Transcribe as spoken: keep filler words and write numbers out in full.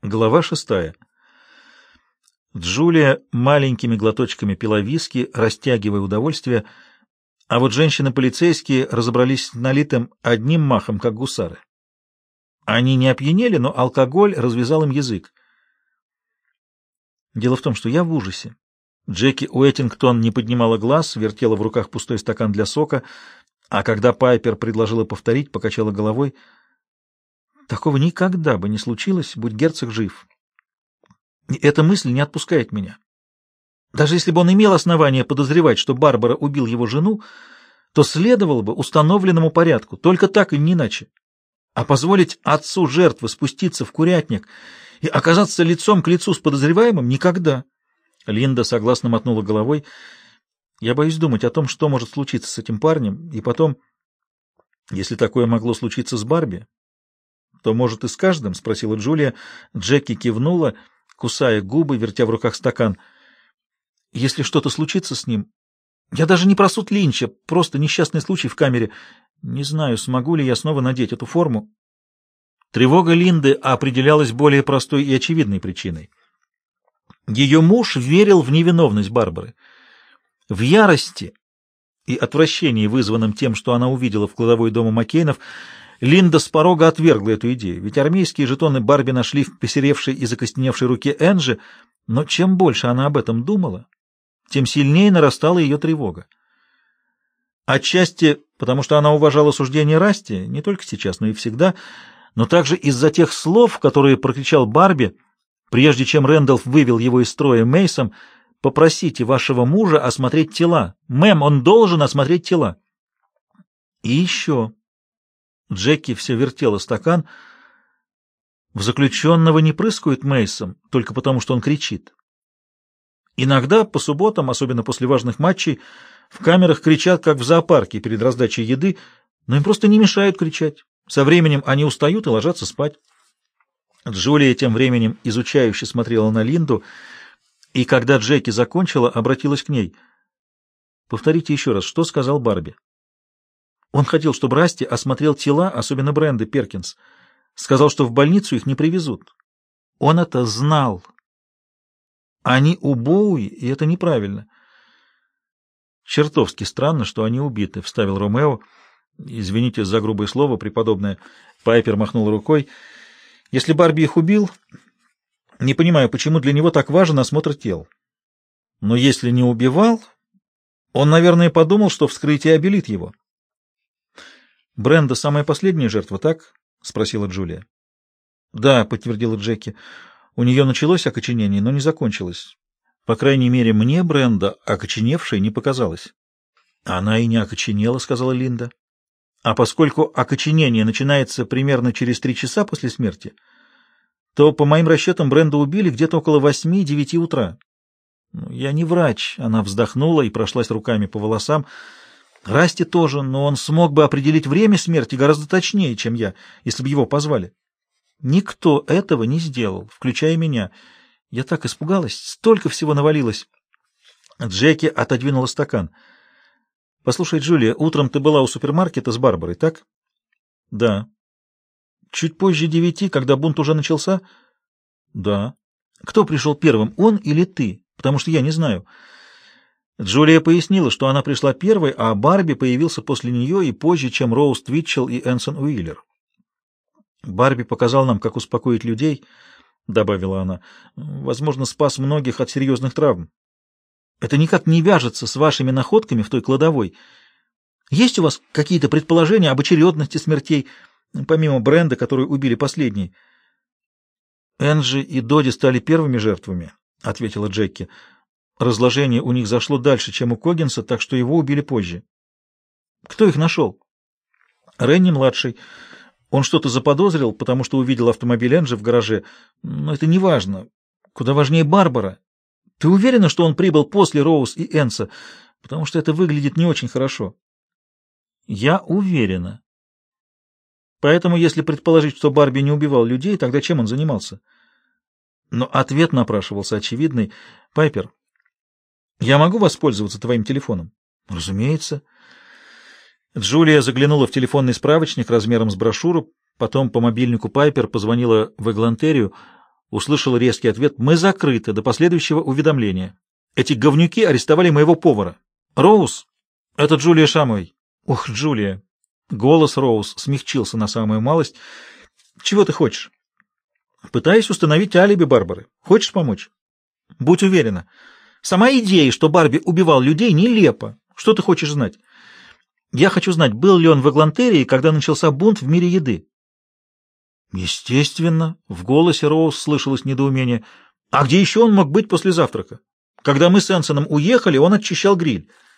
Глава шестая. Джулия маленькими глоточками пила виски, растягивая удовольствие, а вот женщины-полицейские разобрались с налитым одним махом, как гусары. Они не опьянели, но алкоголь развязал им язык. Дело в том, что я в ужасе. Джеки Уэттингтон не поднимала глаз, вертела в руках пустой стакан для сока, а когда Пайпер предложила повторить, покачала головой. Такого никогда бы не случилось, будь герцог жив. И эта мысль не отпускает меня. Даже если бы он имел основания подозревать, что Барбара убил его жену, то следовало бы установленному порядку, только так и не иначе. А позволить отцу жертвы спуститься в курятник и оказаться лицом к лицу с подозреваемым — никогда. Линда согласно мотнула головой. Я боюсь думать о том, что может случиться с этим парнем, и потом, если такое могло случиться с Барби, то, может, и с каждым? — спросила Джулия. Джеки кивнула, кусая губы, вертя в руках стакан. — Если что-то случится с ним... Я даже не про суд Линча, просто несчастный случай в камере. Не знаю, смогу ли я снова надеть эту форму. Тревога Линды определялась более простой и очевидной причиной. Ее муж верил в невиновность Барбары. В ярости и отвращении, вызванном тем, что она увидела в кладовой дома Маккейнов, Линда с порога отвергла эту идею, ведь армейские жетоны Барби нашли в посеревшей и закостеневшей руке Энджи, но чем больше она об этом думала, тем сильнее нарастала ее тревога. Отчасти потому, что она уважала суждение Расти, не только сейчас, но и всегда, но также из-за тех слов, которые прокричал Барби, прежде чем Рэндалф вывел его из строя Мейсом: «Попросите вашего мужа осмотреть тела. Мэм, он должен осмотреть тела». И еще... Джеки все вертела стакан. В заключенного не прыскают Мейсом только потому, что он кричит. Иногда по субботам, особенно после важных матчей, в камерах кричат, как в зоопарке перед раздачей еды, но им просто не мешают кричать. Со временем они устают и ложатся спать. Джулия тем временем изучающе смотрела на Линду, и когда Джеки закончила, обратилась к ней. «Повторите еще раз, что сказал Барби?» Он хотел, чтобы Расти осмотрел тела, особенно Бренды Перкинс. Сказал, что в больницу их не привезут. Он это знал. Они у Боуи, и это неправильно. Чертовски странно, что они убиты, — вставил Ромео. Извините за грубое слово, преподобная. Пайпер махнул рукой. Если Барби их убил, не понимаю, почему для него так важен осмотр тел. Но если не убивал, он, наверное, подумал, что вскрытие обелит его. «Бренда — самая последняя жертва, так?» — спросила Джулия. «Да», — подтвердила Джеки. «У нее началось окоченение, но не закончилось. По крайней мере, мне Бренда окоченевшей не показалась». «Она и не окоченела», — сказала Линда. «А поскольку окоченение начинается примерно через три часа после смерти, то, по моим расчетам, Бренду убили где-то около восьми-девяти утра». «Я не врач», — она вздохнула и прошлась руками по волосам. Расти тоже, но он смог бы определить время смерти гораздо точнее, чем я, если бы его позвали. Никто этого не сделал, включая меня. Я так испугалась, столько всего навалилось. Джеки отодвинула стакан. — Послушай, Джулия, утром ты была у супермаркета с Барбарой, так? — Да. — Чуть позже девяти, когда бунт уже начался? — Да. — Кто пришел первым, он или ты? Потому что я не знаю. Джулия пояснила, что она пришла первой, а Барби появился после нее и позже, чем Роуз Твитчелл и Энсон Уиллер. «Барби показал нам, как успокоить людей», — добавила она. «Возможно, спас многих от серьезных травм. Это никак не вяжется с вашими находками в той кладовой. Есть у вас какие-то предположения об очередности смертей, помимо Бренда, которую убили последней?» «Энджи и Доди стали первыми жертвами», — ответила Джеки. Разложение у них зашло дальше, чем у Коггинса, так что его убили позже. Кто их нашел? Ренни-младший. Он что-то заподозрил, потому что увидел автомобиль Энджи в гараже. Но это не важно. Куда важнее Барбара. Ты уверена, что он прибыл после Роуз и Энса? Потому что это выглядит не очень хорошо. Я уверена. Поэтому, если предположить, что Барби не убивал людей, тогда чем он занимался? Но ответ напрашивался очевидный. Пайпер, я могу воспользоваться твоим телефоном? Разумеется. Джулия заглянула в телефонный справочник размером с брошюру, потом по мобильнику Пайпер позвонила в Эглантерию. Услышал резкий ответ: «Мы закрыты до последующего уведомления. Эти говнюки арестовали моего повара». «Роуз, это Джулия Шамой». «Ох, Джулия». Голос Роуз смягчился на самую малость. «Чего ты хочешь?» «Пытаюсь установить алиби Барбары. Хочешь помочь?» «Будь уверена. Сама идея, что Барби убивал людей, нелепа. Что ты хочешь знать?» «Я хочу знать, был ли он в Эглантерии, когда начался бунт в мире еды». «Естественно», — в голосе Роуз слышалось недоумение. «А где еще он мог быть после завтрака? Когда мы с Энсоном уехали, он очищал гриль».